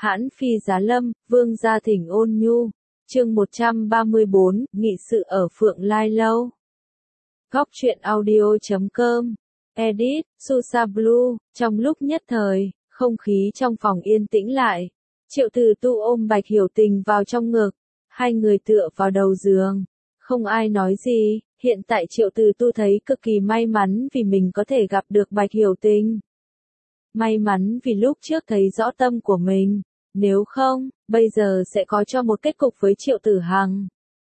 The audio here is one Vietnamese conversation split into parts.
Hãn phi giá lâm, vương gia thỉnh ôn nhu. Chương 134, nghị sự ở Phượng Lai Lâu. Góc truyện audio.com. Edit, Susa Blue. Trong lúc nhất thời, không khí trong phòng yên tĩnh lại. Triệu Từ Tu ôm Bạch Hiểu Tình vào trong ngực. Hai người tựa vào đầu giường. Không ai nói gì. Hiện tại Triệu Từ Tu thấy cực kỳ may mắn vì mình có thể gặp được Bạch Hiểu Tình. May mắn vì lúc trước thấy rõ tâm của mình. Nếu không, bây giờ sẽ có cho một kết cục với Triệu Tử Hằng.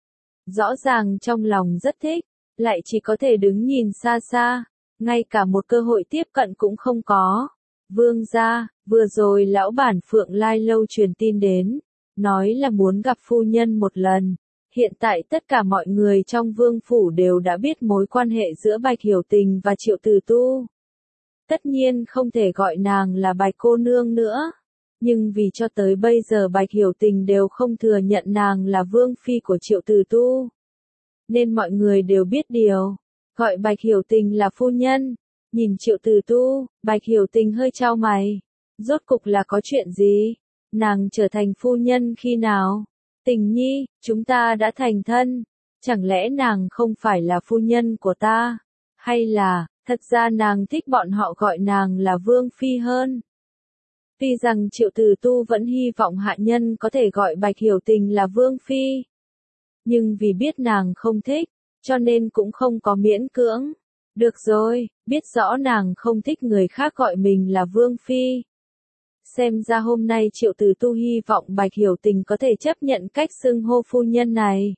Rõ ràng trong lòng rất thích, lại chỉ có thể đứng nhìn xa xa, ngay cả một cơ hội tiếp cận cũng không có. Vương gia, vừa rồi lão bản Phượng Lai Lâu truyền tin đến, nói là muốn gặp phu nhân một lần. Hiện tại tất cả mọi người trong vương phủ đều đã biết mối quan hệ giữa Bạch Hiểu Tình và Triệu Từ Tu. Tất nhiên không thể gọi nàng là Bạch cô nương nữa. Nhưng vì cho tới bây giờ Bạch Hiểu Tình đều không thừa nhận nàng là vương phi của Triệu Từ Tu. Nên mọi người đều biết điều. Gọi Bạch Hiểu Tình là phu nhân. Nhìn Triệu Từ Tu, Bạch Hiểu Tình hơi chau mày. Rốt cục là có chuyện gì? Nàng trở thành phu nhân khi nào? Tình nhi, chúng ta đã thành thân. Chẳng lẽ nàng không phải là phu nhân của ta? Hay là, thật ra nàng thích bọn họ gọi nàng là vương phi hơn? Tuy rằng Triệu Từ Tu vẫn hy vọng hạ nhân có thể gọi Bạch Hiểu Tình là vương phi. Nhưng vì biết nàng không thích, cho nên cũng không có miễn cưỡng. Được rồi, biết rõ nàng không thích người khác gọi mình là vương phi. Xem ra hôm nay Triệu Từ Tu hy vọng Bạch Hiểu Tình có thể chấp nhận cách xưng hô phu nhân này.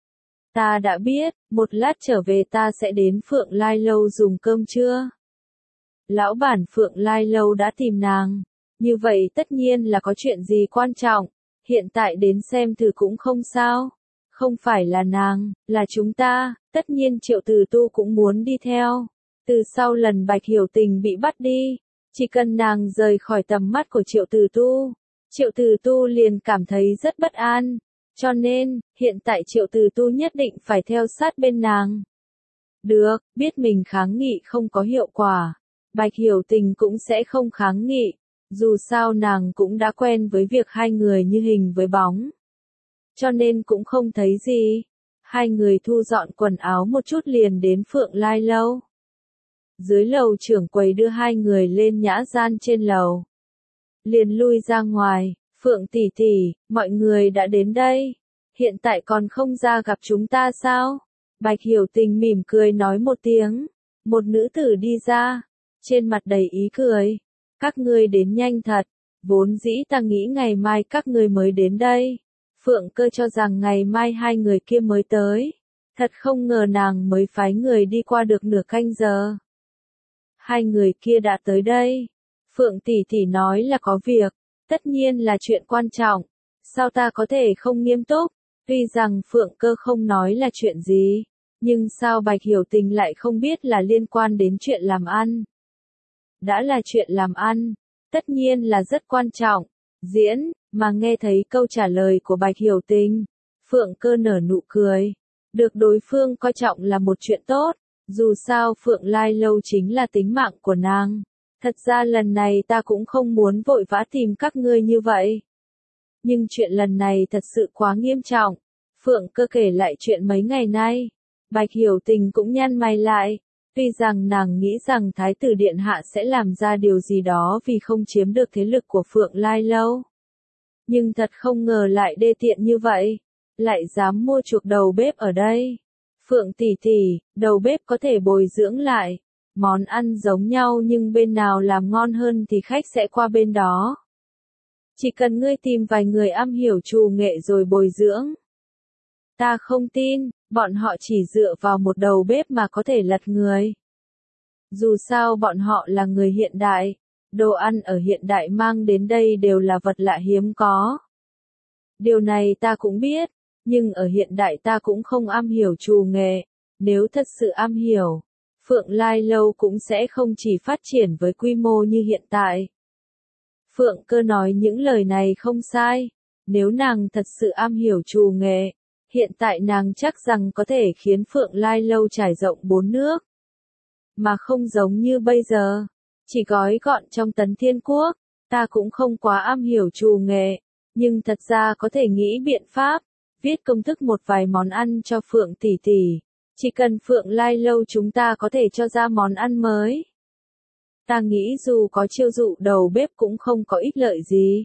Ta đã biết, một lát trở về ta sẽ đến Phượng Lai Lâu dùng cơm trưa. Lão bản Phượng Lai Lâu đã tìm nàng. Như vậy tất nhiên là có chuyện gì quan trọng. Hiện tại đến xem thử cũng không sao. Không phải là nàng, là chúng ta. Tất nhiên Triệu Từ Tu cũng muốn đi theo. Từ sau lần Bạch Hiểu Tình bị bắt đi, chỉ cần nàng rời khỏi tầm mắt của Triệu Từ Tu, Triệu Từ Tu liền cảm thấy rất bất an. Cho nên, hiện tại Triệu Từ Tu nhất định phải theo sát bên nàng. Được, biết mình kháng nghị không có hiệu quả. Bạch Hiểu Tình cũng sẽ không kháng nghị. Dù sao nàng cũng đã quen với việc hai người như hình với bóng. Cho nên cũng không thấy gì. Hai người thu dọn quần áo một chút liền đến Phượng Lai Lâu. Dưới lầu trưởng quầy đưa hai người lên nhã gian trên lầu. Liền lui ra ngoài, Phượng tỷ tỷ, mọi người đã đến đây. Hiện tại còn không ra gặp chúng ta sao? Bạch Hiểu Tình mỉm cười nói một tiếng. Một nữ tử đi ra, trên mặt đầy ý cười. Các ngươi đến nhanh thật, vốn dĩ ta nghĩ ngày mai các ngươi mới đến đây. Phượng Cơ cho rằng ngày mai hai người kia mới tới. Thật không ngờ nàng mới phái người đi qua được nửa canh giờ. Hai người kia đã tới đây. Phượng tỷ tỷ nói là có việc, tất nhiên là chuyện quan trọng. Sao ta có thể không nghiêm túc? Tuy rằng Phượng Cơ không nói là chuyện gì, nhưng sao Bạch Hiểu Tình lại không biết là liên quan đến chuyện làm ăn? Đã là chuyện làm ăn, tất nhiên là rất quan trọng. Diễn, mà nghe thấy câu trả lời của Bạch Hiểu Tình, Phượng Cơ nở nụ cười. Được đối phương coi trọng là một chuyện tốt, dù sao Phượng Lai Lâu chính là tính mạng của nàng. Thật ra lần này ta cũng không muốn vội vã tìm các ngươi như vậy. Nhưng chuyện lần này thật sự quá nghiêm trọng. Phượng Cơ kể lại chuyện mấy ngày nay. Bạch Hiểu Tình cũng nhăn mày lại. Tuy rằng nàng nghĩ rằng Thái tử Điện Hạ sẽ làm ra điều gì đó vì không chiếm được thế lực của Phượng Lai Lâu. Nhưng thật không ngờ lại đê tiện như vậy. Lại dám mua chuộc đầu bếp ở đây. Phượng tỷ tỷ, đầu bếp có thể bồi dưỡng lại. Món ăn giống nhau nhưng bên nào làm ngon hơn thì khách sẽ qua bên đó. Chỉ cần ngươi tìm vài người am hiểu trù nghệ rồi bồi dưỡng. Ta không tin, bọn họ chỉ dựa vào một đầu bếp mà có thể lật người. Dù sao bọn họ là người hiện đại, đồ ăn ở hiện đại mang đến đây đều là vật lạ hiếm có. Điều này ta cũng biết, nhưng ở hiện đại ta cũng không am hiểu trù nghệ. Nếu thật sự am hiểu, Phượng Lai Lâu cũng sẽ không chỉ phát triển với quy mô như hiện tại. Phượng Cơ nói những lời này không sai. Nếu nàng thật sự am hiểu trù nghệ, hiện tại nàng chắc rằng có thể khiến Phượng Lai Lâu trải rộng 4 nước. Mà không giống như bây giờ, chỉ gói gọn trong Tấn Thiên Quốc. Ta cũng không quá am hiểu trù nghệ, nhưng thật ra có thể nghĩ biện pháp, viết công thức một vài món ăn cho Phượng tỷ tỷ. Chỉ cần Phượng Lai Lâu chúng ta có thể cho ra món ăn mới. Ta nghĩ dù có chiêu dụ đầu bếp cũng không có ích lợi gì.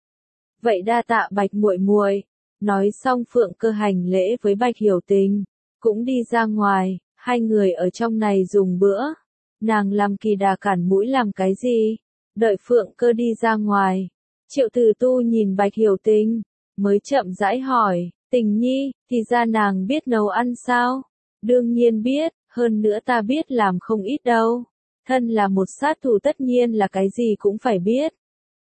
Vậy đa tạ Bạch muội muội. Nói xong Phượng Cơ hành lễ với Bạch Hiểu Tình, cũng đi ra ngoài, hai người ở trong này dùng bữa. Nàng làm kỳ đà cản mũi làm cái gì? Đợi Phượng Cơ đi ra ngoài, Triệu Từ Tu nhìn Bạch Hiểu Tình, mới chậm rãi hỏi, Tình nhi, thì ra nàng biết nấu ăn sao? Đương nhiên biết, hơn nữa ta biết làm không ít đâu. Thân là một sát thủ tất nhiên là cái gì cũng phải biết.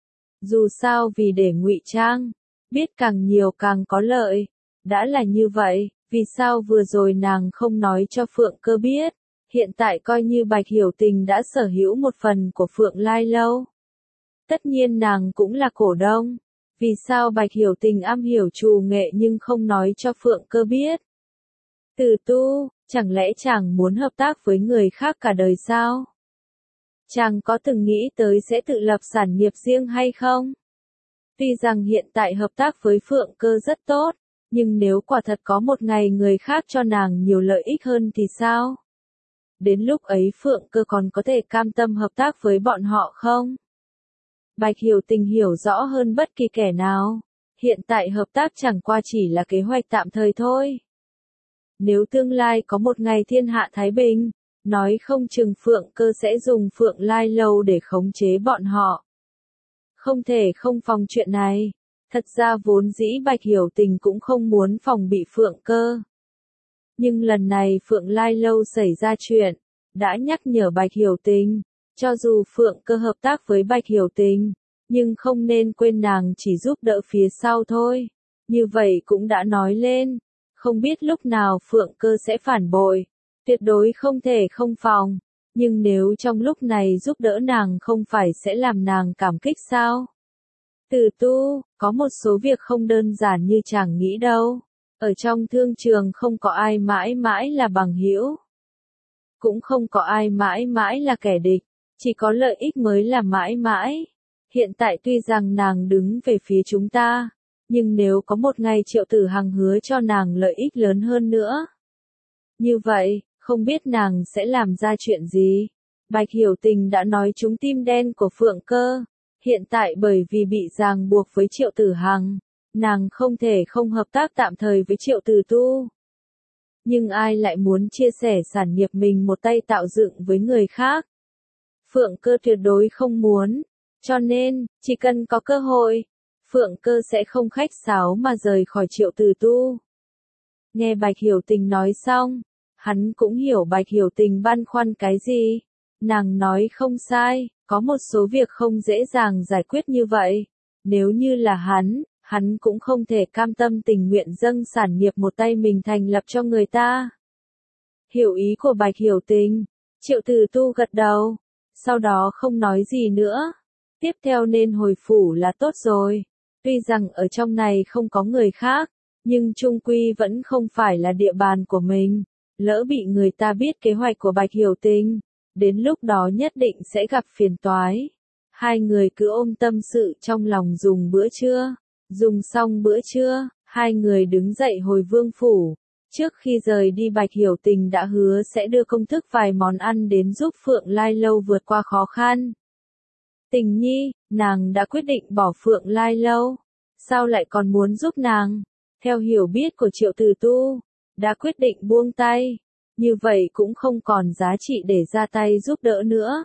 Dù sao vì để ngụy trang, biết càng nhiều càng có lợi. Đã là như vậy, vì sao vừa rồi nàng không nói cho Phượng Cơ biết? Hiện tại coi như Bạch Hiểu Tình đã sở hữu một phần của Phượng Lai Lâu. Tất nhiên nàng cũng là cổ đông. Vì sao Bạch Hiểu Tình am hiểu trù nghệ nhưng không nói cho Phượng Cơ biết? Từ Tu, chẳng lẽ chàng muốn hợp tác với người khác cả đời sao? Chàng có từng nghĩ tới sẽ tự lập sản nghiệp riêng hay không? Tuy rằng hiện tại hợp tác với Phượng Cơ rất tốt, nhưng nếu quả thật có một ngày người khác cho nàng nhiều lợi ích hơn thì sao? Đến lúc ấy Phượng Cơ còn có thể cam tâm hợp tác với bọn họ không? Bạch Hiểu Tình hiểu rõ hơn bất kỳ kẻ nào. Hiện tại hợp tác chẳng qua chỉ là kế hoạch tạm thời thôi. Nếu tương lai có một ngày thiên hạ thái bình, nói không chừng Phượng Cơ sẽ dùng Phượng Lai Lâu để khống chế bọn họ. Không thể không phòng chuyện này. Thật ra vốn dĩ Bạch Hiểu Tình cũng không muốn phòng bị Phượng Cơ. Nhưng lần này Phượng Lai Lâu xảy ra chuyện, đã nhắc nhở Bạch Hiểu Tình, cho dù Phượng Cơ hợp tác với Bạch Hiểu Tình, nhưng không nên quên nàng chỉ giúp đỡ phía sau thôi. Như vậy cũng đã nói lên, không biết lúc nào Phượng Cơ sẽ phản bội, tuyệt đối không thể không phòng, nhưng nếu trong lúc này giúp đỡ nàng không phải sẽ làm nàng cảm kích sao? Từ Tu, có một số việc không đơn giản như chàng nghĩ đâu. Ở trong thương trường không có ai mãi mãi là bằng hữu, cũng không có ai mãi mãi là kẻ địch, chỉ có lợi ích mới là mãi mãi. Hiện tại tuy rằng nàng đứng về phía chúng ta, nhưng nếu có một ngày Triệu Tử Hằng hứa cho nàng lợi ích lớn hơn nữa, như vậy, không biết nàng sẽ làm ra chuyện gì? Bạch Hiểu Tình đã nói trúng tim đen của Phượng Cơ. Hiện tại bởi vì bị ràng buộc với Triệu Tử Hằng, nàng không thể không hợp tác tạm thời với Triệu Từ Tu. Nhưng ai lại muốn chia sẻ sản nghiệp mình một tay tạo dựng với người khác? Phượng Cơ tuyệt đối không muốn. Cho nên, chỉ cần có cơ hội, Phượng Cơ sẽ không khách sáo mà rời khỏi Triệu Từ Tu. Nghe Bạch Hiểu Tình nói xong, hắn cũng hiểu Bạch Hiểu Tình băn khoăn cái gì. Nàng nói không sai, có một số việc không dễ dàng giải quyết như vậy. Nếu như là hắn cũng không thể cam tâm tình nguyện dâng sản nghiệp một tay mình thành lập cho người ta. Hiểu ý của Bạch Hiểu Tình, Triệu Từ Tu gật đầu, sau đó không nói gì nữa. Tiếp theo nên hồi phủ là tốt rồi. Tuy rằng ở trong này không có người khác, nhưng chung quy vẫn không phải là địa bàn của mình. Lỡ bị người ta biết kế hoạch của Bạch Hiểu Tình, đến lúc đó nhất định sẽ gặp phiền toái. Hai người cứ ôm tâm sự trong lòng dùng bữa trưa. Dùng xong bữa trưa, hai người đứng dậy hồi vương phủ. Trước khi rời đi Bạch Hiểu Tình đã hứa sẽ đưa công thức vài món ăn đến giúp Phượng Lai Lâu vượt qua khó khăn. Tình nhi, nàng đã quyết định bỏ Phượng Lai Lâu. Sao lại còn muốn giúp nàng? Theo hiểu biết của Triệu Từ Tu, đã quyết định buông tay. Như vậy cũng không còn giá trị để ra tay giúp đỡ nữa.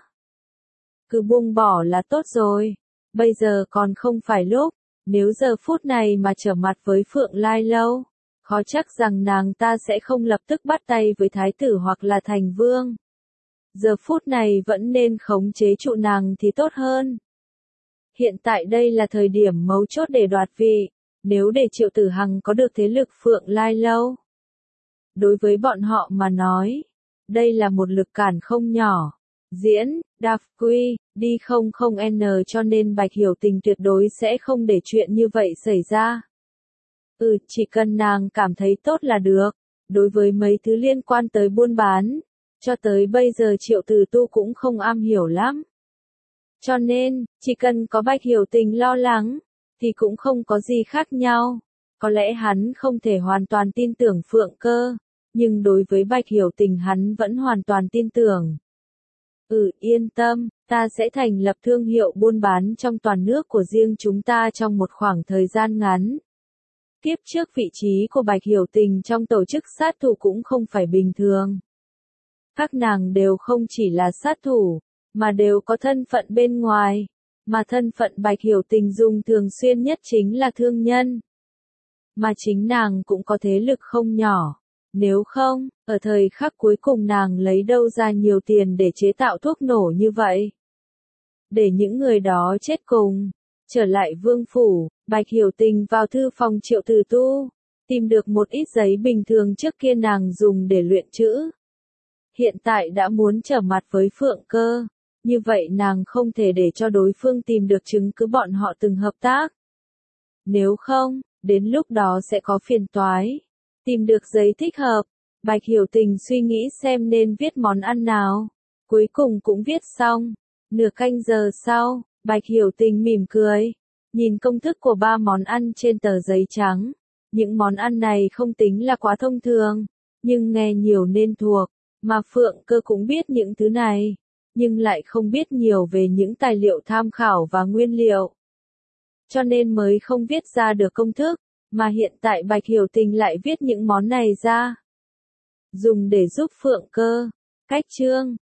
Cứ buông bỏ là tốt rồi. Bây giờ còn không phải lúc. Nếu giờ phút này mà trở mặt với Phượng Lai Lâu, khó chắc rằng nàng ta sẽ không lập tức bắt tay với thái tử hoặc là thành vương. Giờ phút này vẫn nên khống chế trụ nàng thì tốt hơn. Hiện tại đây là thời điểm mấu chốt để đoạt vị, nếu để Triệu Tử Hằng có được thế lực Phượng Lai Lâu. Đối với bọn họ mà nói, đây là một lực cản không nhỏ. Diễn, Đạp Quy, đi không n cho nên Bạch Hiểu Tình tuyệt đối sẽ không để chuyện như vậy xảy ra. Chỉ cần nàng cảm thấy tốt là được. Đối với mấy thứ liên quan tới buôn bán, cho tới bây giờ Triệu Từ Tu cũng không am hiểu lắm. Cho nên, chỉ cần có Bạch Hiểu Tình lo lắng, thì cũng không có gì khác nhau. Có lẽ hắn không thể hoàn toàn tin tưởng Phượng Cơ, nhưng đối với Bạch Hiểu Tình hắn vẫn hoàn toàn tin tưởng. Yên tâm, ta sẽ thành lập thương hiệu buôn bán trong toàn nước của riêng chúng ta trong một khoảng thời gian ngắn. Kiếp trước vị trí của Bạch Hiểu Tình trong tổ chức sát thủ cũng không phải bình thường. Các nàng đều không chỉ là sát thủ, mà đều có thân phận bên ngoài, mà thân phận Bạch Hiểu Tình dùng thường xuyên nhất chính là thương nhân. Mà chính nàng cũng có thế lực không nhỏ. Nếu không, ở thời khắc cuối cùng nàng lấy đâu ra nhiều tiền để chế tạo thuốc nổ như vậy? Để những người đó chết cùng. Trở lại vương phủ, Bạch Hiểu Tình vào thư phòng Triệu Tử Tu, tìm được một ít giấy bình thường trước kia nàng dùng để luyện chữ. Hiện tại đã muốn trở mặt với Phượng Cơ, như vậy nàng không thể để cho đối phương tìm được chứng cứ bọn họ từng hợp tác. Nếu không, đến lúc đó sẽ có phiền toái. Tìm được giấy thích hợp, Bạch Hiểu Tình suy nghĩ xem nên viết món ăn nào. Cuối cùng cũng viết xong. Nửa canh giờ sau, Bạch Hiểu Tình mỉm cười, nhìn công thức của 3 món ăn trên tờ giấy trắng. Những món ăn này không tính là quá thông thường, nhưng nghe nhiều nên thuộc, mà Phượng Cơ cũng biết những thứ này, nhưng lại không biết nhiều về những tài liệu tham khảo và nguyên liệu. Cho nên mới không viết ra được công thức, mà hiện tại Bạch Hiểu Tình lại viết những món này ra. Dùng để giúp Phượng Cơ. Cách chương